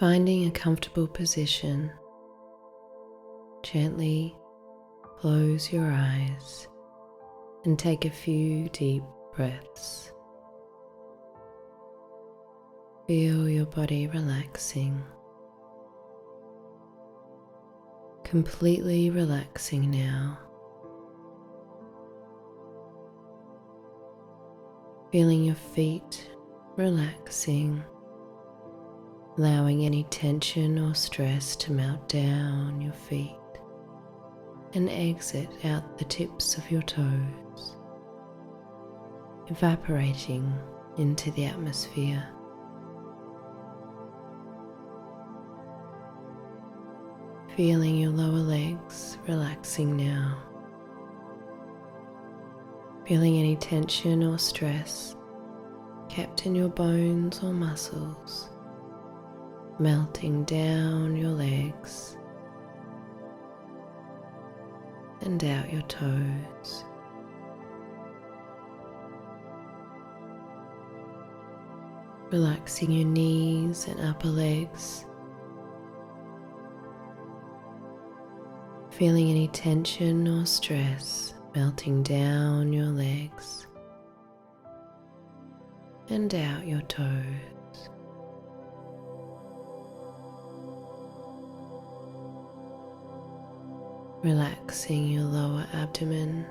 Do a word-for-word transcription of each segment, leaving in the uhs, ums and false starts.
Finding a comfortable position, gently close your eyes and take a few deep breaths. Feel your body relaxing, completely relaxing now. Feeling your feet relaxing, allowing any tension or stress to melt down your feet and exit out the tips of your toes, evaporating into the atmosphere. Feeling your lower legs relaxing now. Feeling any tension or stress kept in your bones or muscles, melting down your legs and out your toes. Relaxing your knees and upper legs. Feeling any tension or stress melting down your legs and out your toes. Relaxing your lower abdomen.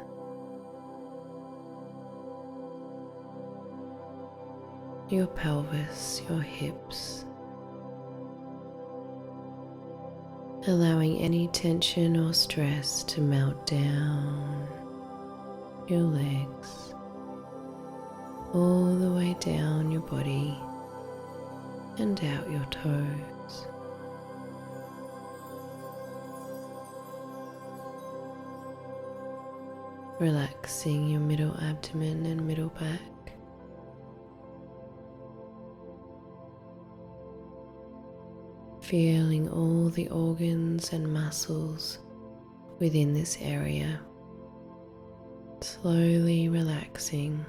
Your pelvis, your hips. Allowing any tension or stress to melt down your legs, all the way down your body and out your toes. Relaxing your middle abdomen and middle back. Feeling all the organs and muscles within this area, slowly relaxing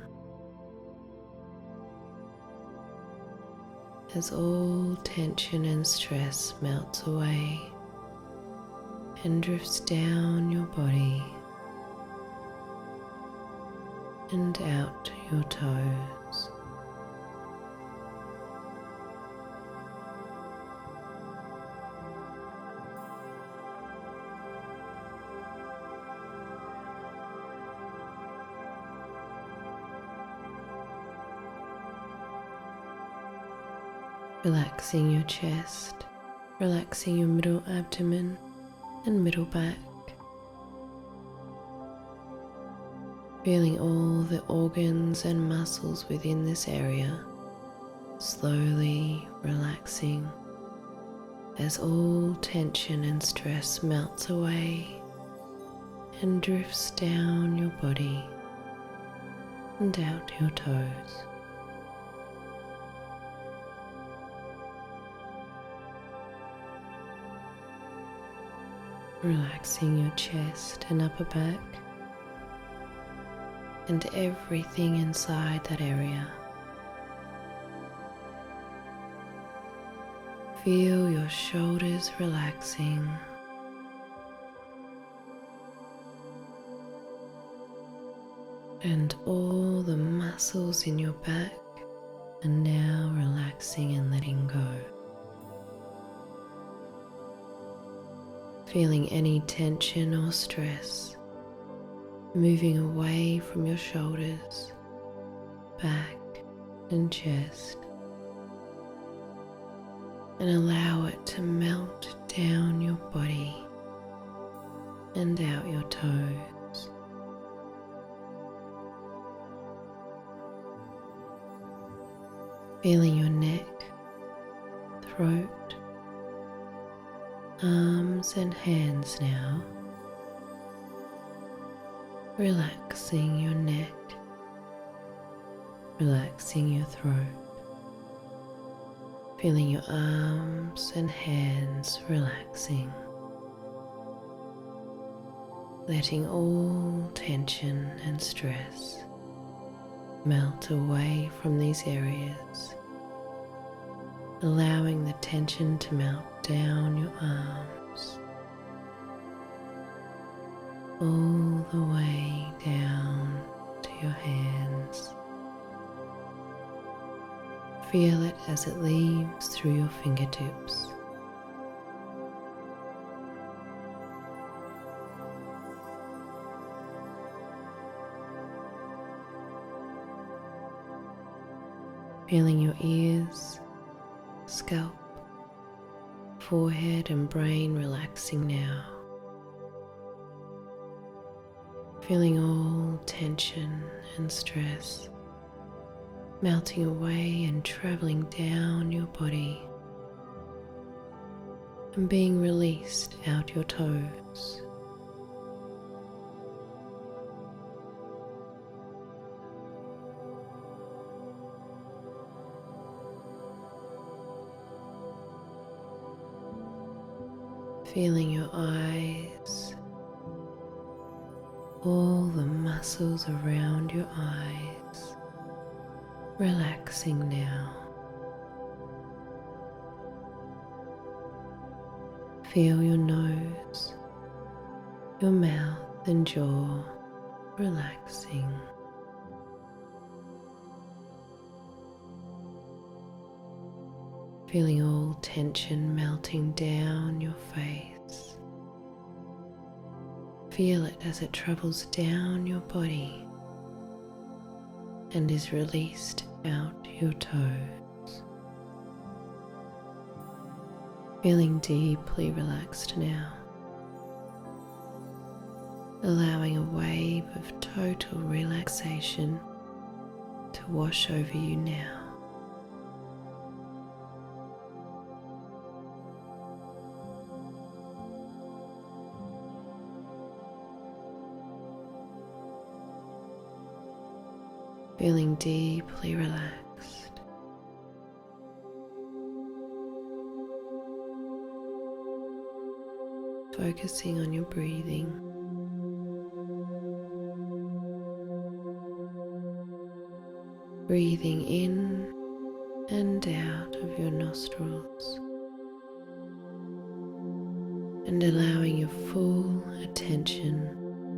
as all tension and stress melts away and drifts down your body and out your toes. Relaxing your chest, relaxing your middle abdomen and middle back. Feeling all the organs and muscles within this area slowly relaxing as all tension and stress melts away and drifts down your body and out your toes. Relaxing your chest and upper back and everything inside that area. Feel your shoulders relaxing. And all the muscles in your back are now relaxing and letting go. Feeling any tension or stress moving away from your shoulders, back and chest, and allow it to melt down your body and out your toes. Feeling your neck, throat, arms and hands now. Relaxing your neck, relaxing your throat, feeling your arms and hands relaxing, letting all tension and stress melt away from these areas allowing the tension to melt down your arms, all the way down to your hands. Feel it as it leaves through your fingertips. Feeling your ears, scalp, forehead and brain relaxing now. Feeling all tension and stress melting away and traveling down your body and being released out your toes. Feeling your eyes, all the muscles around your eyes relaxing now. Feel your nose, your mouth and jaw relaxing. Feeling all tension melting down your face. Feel it as it travels down your body and is released out your toes. Feeling deeply relaxed now, allowing a wave of total relaxation to wash over you now. Feeling deeply relaxed. Focusing on your breathing. Breathing in and out of your nostrils and allowing your full attention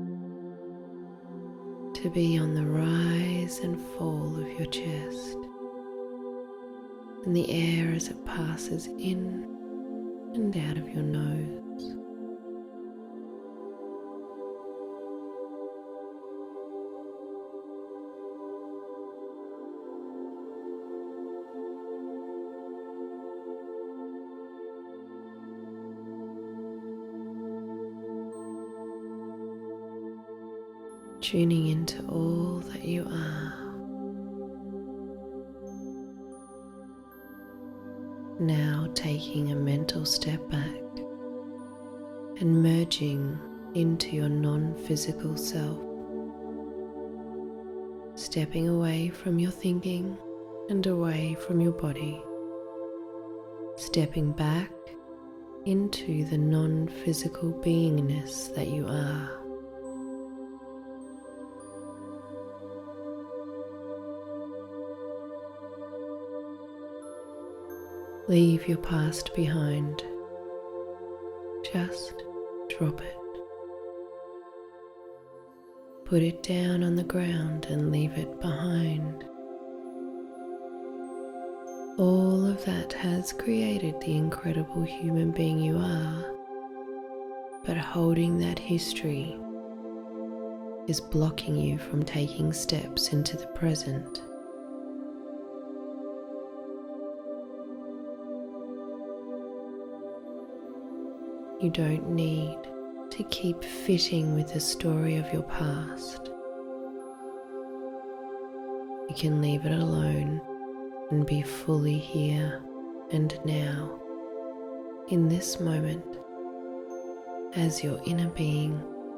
to be on the rise and fall of your chest and the air as it passes in and out of your nose. Tuning into all that you are. Now taking a mental step back and merging into your non-physical self. Stepping away from your thinking and away from your body. Stepping back into the non-physical beingness that you are. Leave your past behind. Just drop it. Put it down on the ground and leave it behind. All of that has created the incredible human being you are, but holding that history is blocking you from taking steps into the present. You don't need to keep fitting with the story of your past. You can leave it alone and be fully here and now, in this moment, as your inner being.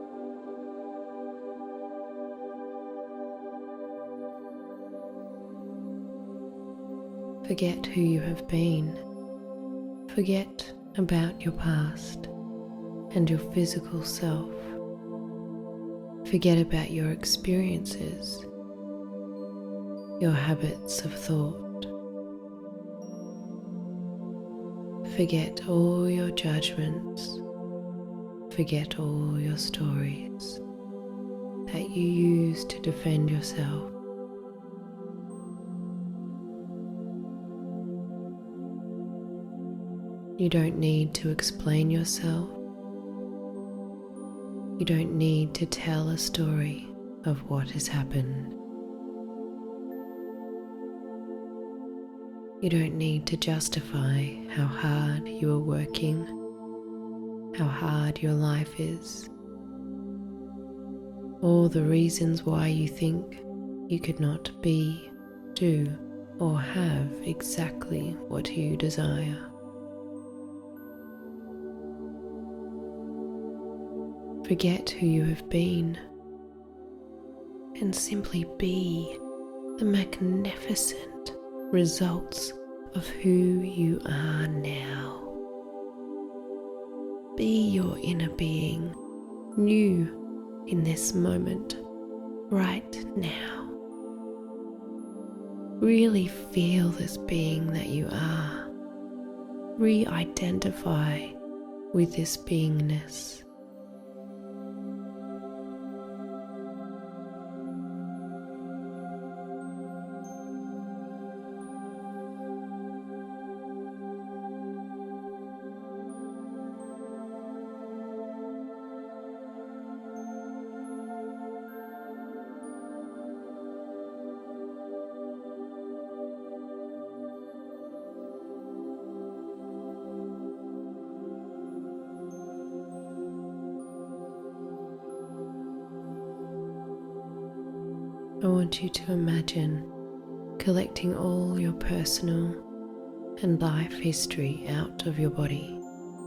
Forget who you have been. Forget about your past and your physical self. Forget about your experiences, your habits of thought. Forget all your judgments. Forget all your stories that you use to defend yourself. You don't need to explain yourself. You don't need to tell a story of what has happened. You don't need to justify how hard you are working, how hard your life is, or the reasons why you think you could not be, do, or have exactly what you desire. Forget who you have been and simply be the magnificent results of who you are now. Be your inner being, new in this moment, right now. Really feel this being that you are. Re-identify with this beingness. I want you to imagine collecting all your personal and life history out of your body.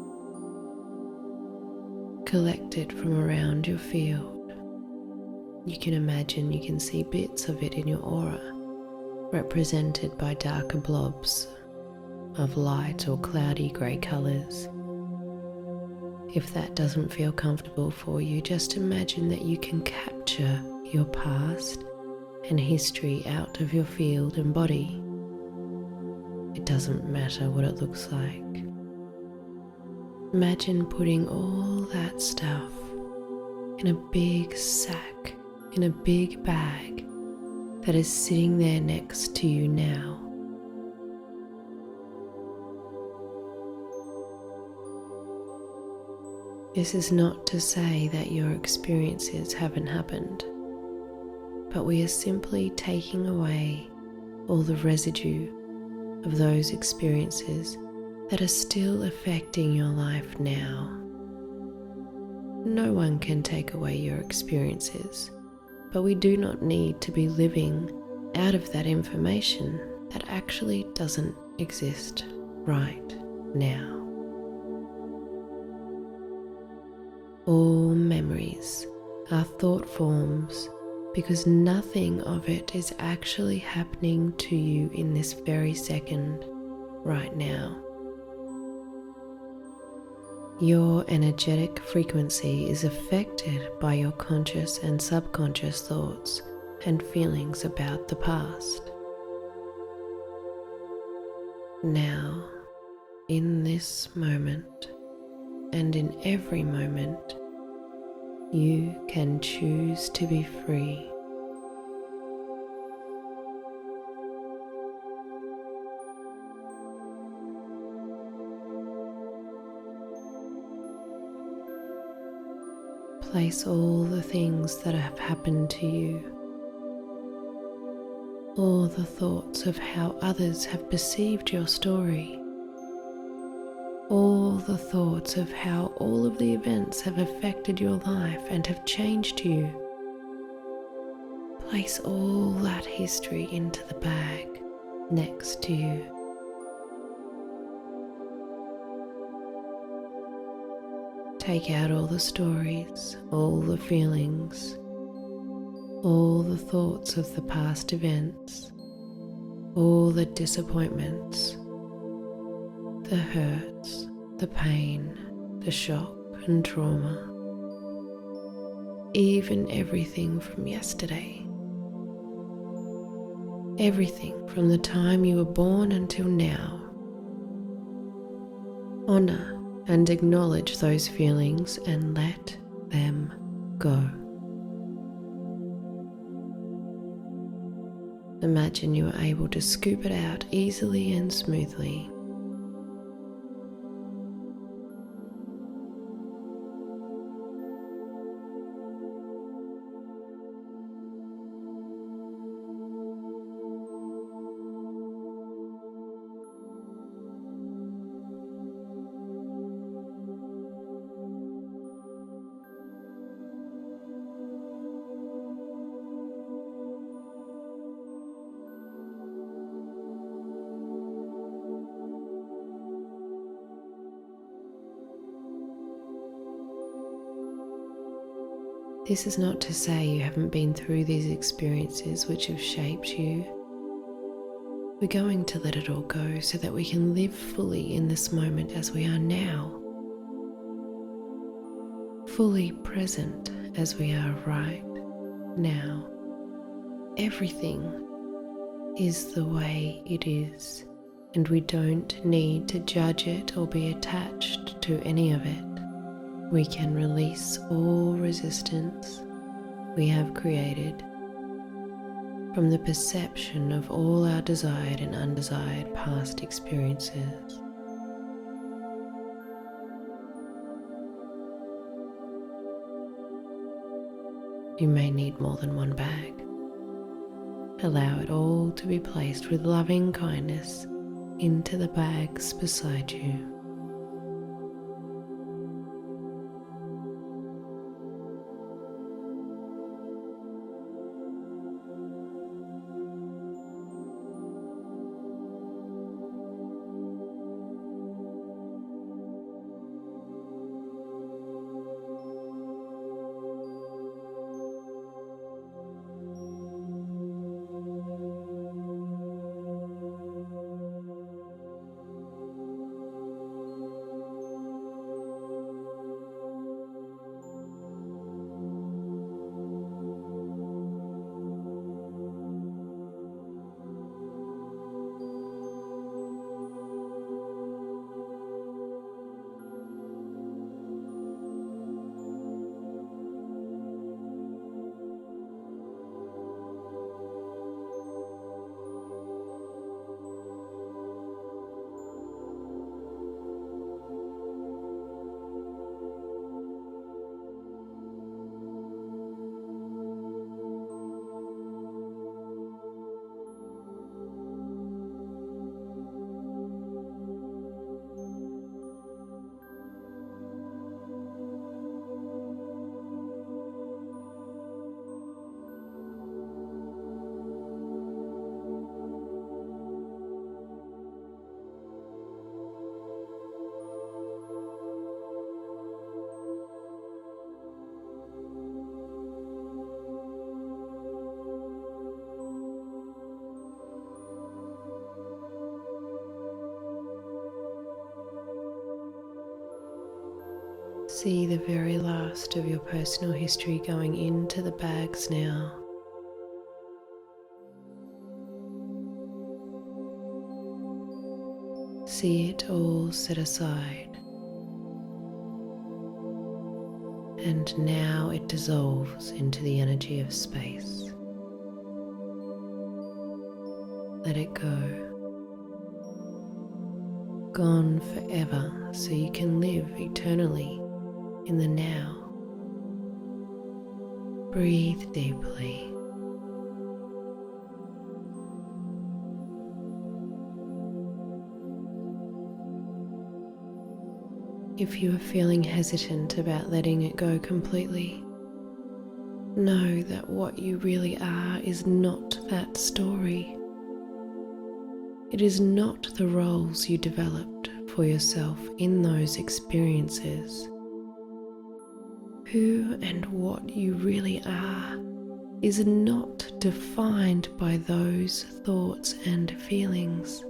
Collect it from around your field. You can imagine you can see bits of it in your aura, represented by darker blobs of light or cloudy grey colours. If that doesn't feel comfortable for you, just imagine that you can capture your past and history out of your field and body. It doesn't matter what it looks like. Imagine putting all that stuff in a big sack, in a big bag that is sitting there next to you now. This is not to say that your experiences haven't happened, but we are simply taking away all the residue of those experiences that are still affecting your life now. No one can take away your experiences, but we do not need to be living out of that information that actually doesn't exist right now. All memories are thought forms because nothing of it is actually happening to you in this very second, right now. Your energetic frequency is affected by your conscious and subconscious thoughts and feelings about the past. Now, in this moment, and in every moment, you can choose to be free. Place all the things that have happened to you, all the thoughts of how others have perceived your story, all the thoughts of how all of the events have affected your life and have changed you. Place all that history into the bag next to you. Take out all the stories, all the feelings, all the thoughts of the past events, all the disappointments, the hurts, the pain, the shock and trauma, even everything from yesterday. Everything from the time you were born until now. Honor and acknowledge those feelings and let them go. Imagine you are able to scoop it out easily and smoothly. This is not to say you haven't been through these experiences which have shaped you. We're going to let it all go so that we can live fully in this moment as we are now, fully present as we are right now. Everything is the way it is, and we don't need to judge it or be attached to any of it. We can release all resistance we have created from the perception of all our desired and undesired past experiences. You may need more than one bag. Allow it all to be placed with loving kindness into the bags beside you. See the very last of your personal history going into the bags now. See it all set aside. And now it dissolves into the energy of space. Let it go. Gone forever so you can live eternally in the now. Breathe deeply. If you are feeling hesitant about letting it go completely, know that what you really are is not that story. It is not the roles you developed for yourself in those experiences. Who and what you really are is not defined by those thoughts and feelings.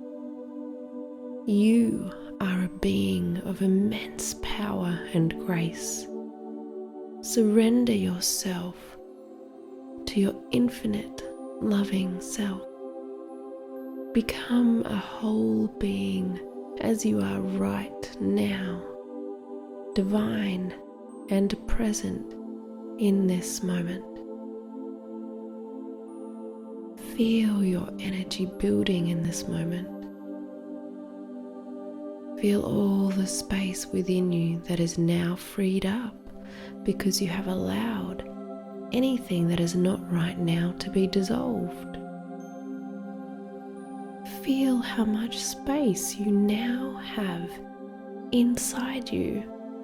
You are a being of immense power and grace. Surrender yourself to your infinite loving self. Become a whole being as you are right now, divine and present in this moment. Feel your energy building in this moment. Feel all the space within you that is now freed up because you have allowed anything that is not right now to be dissolved. Feel how much space you now have inside you.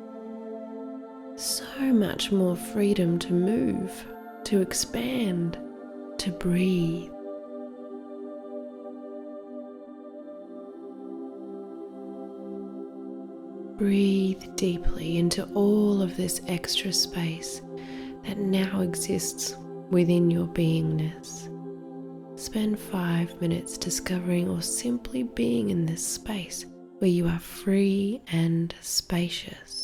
So much more freedom to move, to expand, to breathe. Breathe deeply into all of this extra space that now exists within your beingness. Spend five minutes discovering or simply being in this space where you are free and spacious.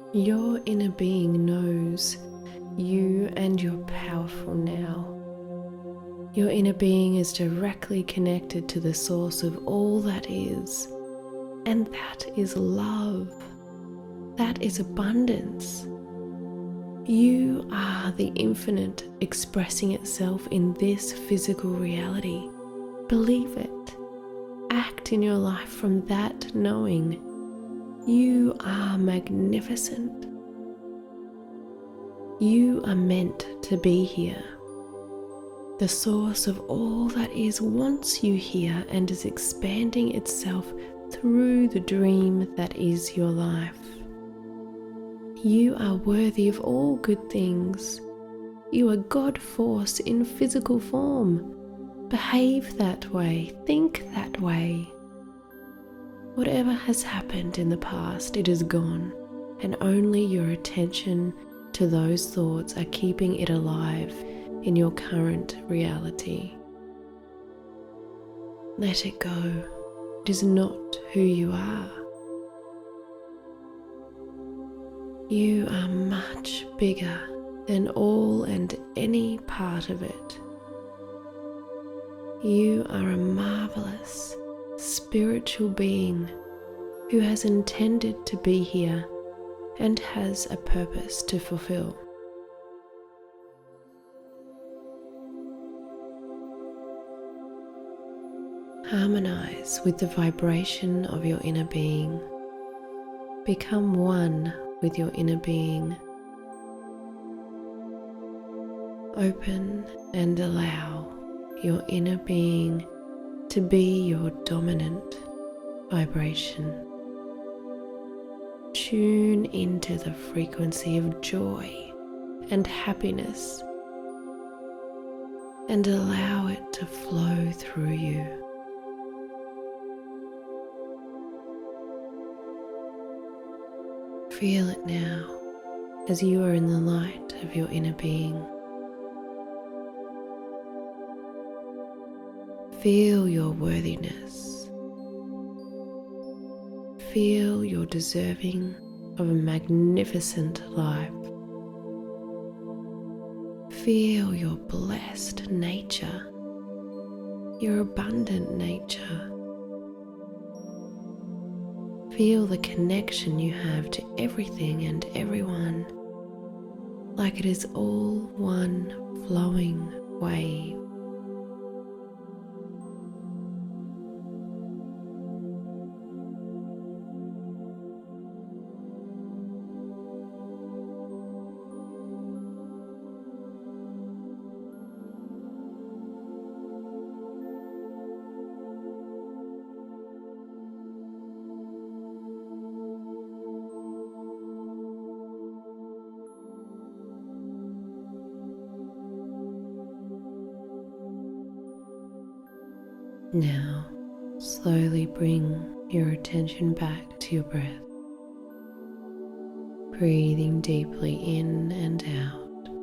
Your inner being knows you and you're powerful now. Your inner being is directly connected to the source of all that is, and that is love. That is abundance. You are the infinite expressing itself in this physical reality. Believe it. Act in your life from that knowing. You are magnificent. You are meant to be here. The source of all that is wants you here and is expanding itself through the dream that is your life. You are worthy of all good things. You are God force in physical form. Behave that way. Think that way. Whatever has happened in the past, it is gone, and only your attention to those thoughts are keeping it alive in your current reality. Let it go. It is not who you are. You are much bigger than all and any part of it. You are a marvelous spiritual being who has intended to be here and has a purpose to fulfill. Harmonize with the vibration of your inner being. Become one with your inner being. Open and allow your inner being to be your dominant vibration. Tune into the frequency of joy and happiness and allow it to flow through you. Feel it now as you are in the light of your inner being. Feel your worthiness. Feel your deserving of a magnificent life. Feel your blessed nature, your abundant nature. Feel the connection you have to everything and everyone, like it is all one flowing wave. Now, slowly bring your attention back to your breath, breathing deeply in and out.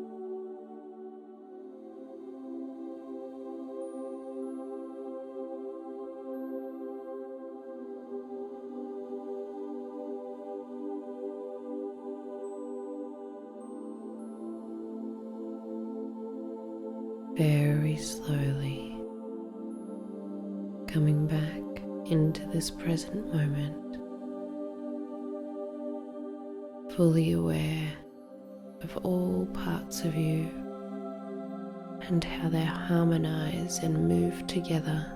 Very slowly, coming back into this present moment, fully aware of all parts of you and how they harmonize and move together,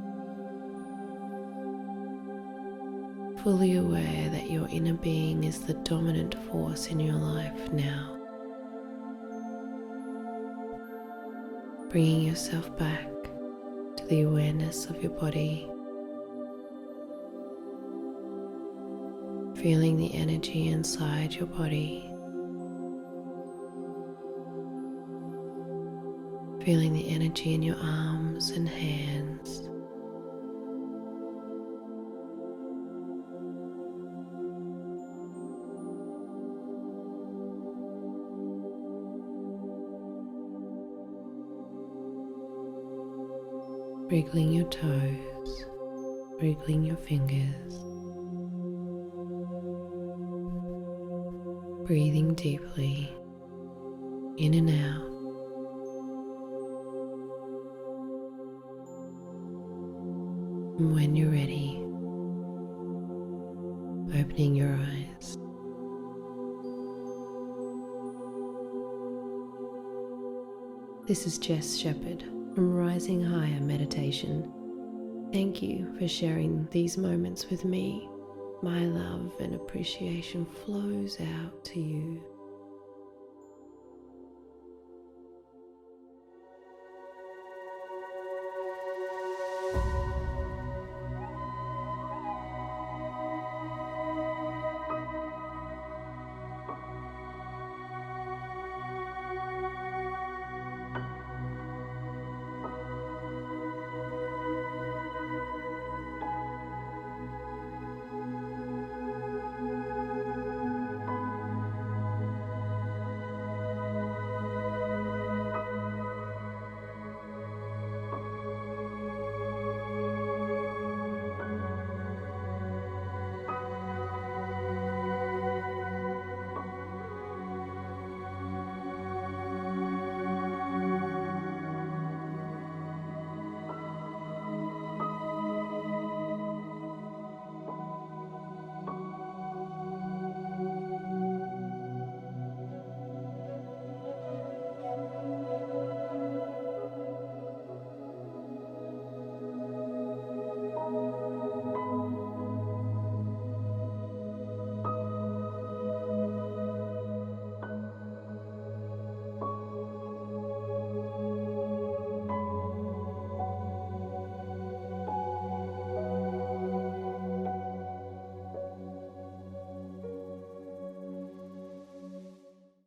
fully aware that your inner being is the dominant force in your life now. Bringing yourself back to the awareness of your body, feeling the energy inside your body, feeling the energy in your arms and hands. Wriggling your toes, wriggling your fingers. breathing deeply in and out. And when you're ready, opening your eyes. This is Jess Shepherd from Rising Higher Meditation. Thank you for sharing these moments with me. My love and appreciation flows out to you.